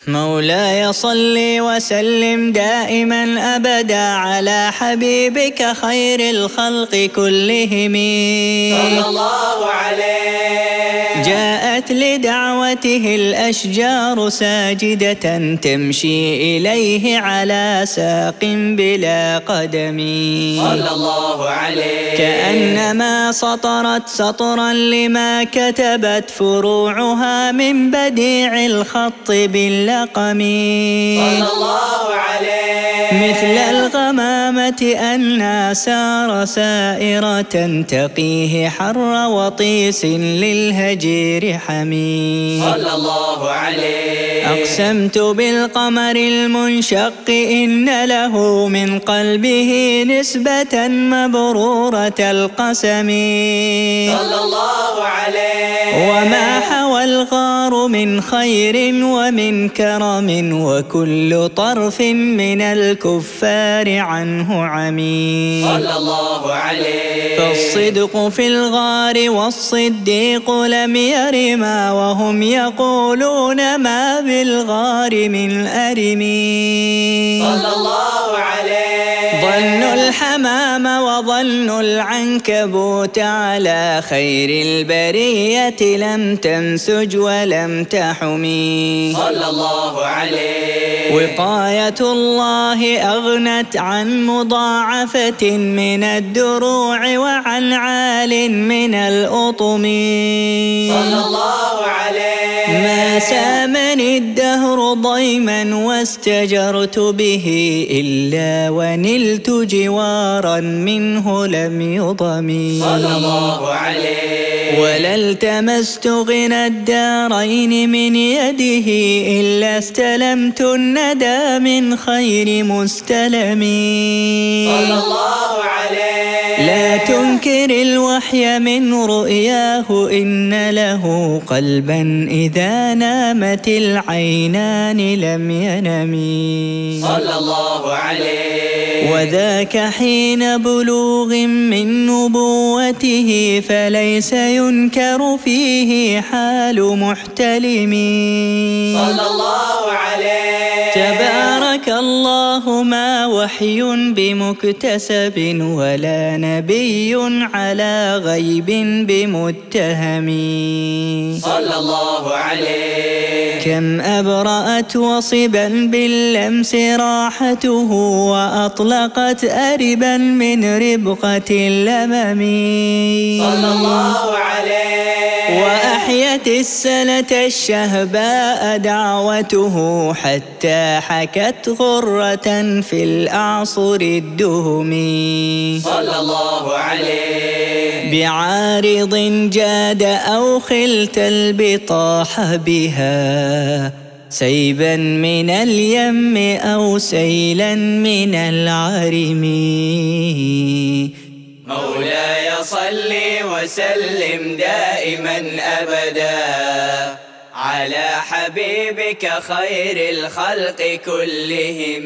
مولاي صل وسلم دائما أبدا على حبيبك خير الخلق كلهم صلى الله عليه. جاءت لدعوته الأشجار ساجدة تمشي إليه على ساق بلا قدم صلى الله عليه. كأنما سطرت سطرا لما كتبت فروعها من بديع الخط باللقم صلى الله عليه. مثل الغمامة أنها سار سائرة تقيه حر وطيس للهجير حميم صلى الله عليه. أقسمت بالقمر المنشق إن له من قلبه نسبة مبرورة القسم صلى الله عليه. وما حوى الغار من خير ومن كرم وكل طرف من الكفار عنه عمي صلى الله عليه. فالصدق في الغار والصديق لم يرما وهم يقولون ما بالغار من أرمي صلى الله عليه. ظنوا الحمام وظنوا العنكبوت على خير البرية لم تنسج ولم تحمي صلى الله عليه. وقاية الله أغنت عن مضاعفة من الدروع وعن عال من الأطم صلى الله عليه. ما سامني الدهر ضيما واستجرت به إلا ونلت جوارا منه لم يضم صلى الله عليه. ولا التمست غنى الدارين من يده إلا استلمت الندى من خير مستلم صلى الله عليه. لا تنكر الوحي من رؤياه إن له قلبا إذا نامت العينان لم ينم صلى الله عليه. وذاك حين بلوغ من نبوته فليس ينكر فيه حال محتلم صلى الله عليه. تبارك الله ما وحي بمكتسب ولا نبي على غيب بمتهم صلى الله عليه. كم أبرأت وصبا باللمس راحته وأطلقت أربا من ربقة اللمم صلى الله عليه. وأحيت السنة الشهباء دعوته حتى حكت غرة في الأعصر الدهم صلى الله عليه. بعارض جاد أو خلت البطاح بها سيبا من اليم أو سيلا من العرم مولاي صل وسلم دائما أبدا على حبيبك خير الخلق كلهم.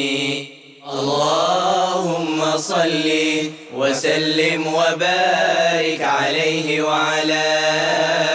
اللهم صل وسلم وبارك عليه وعلى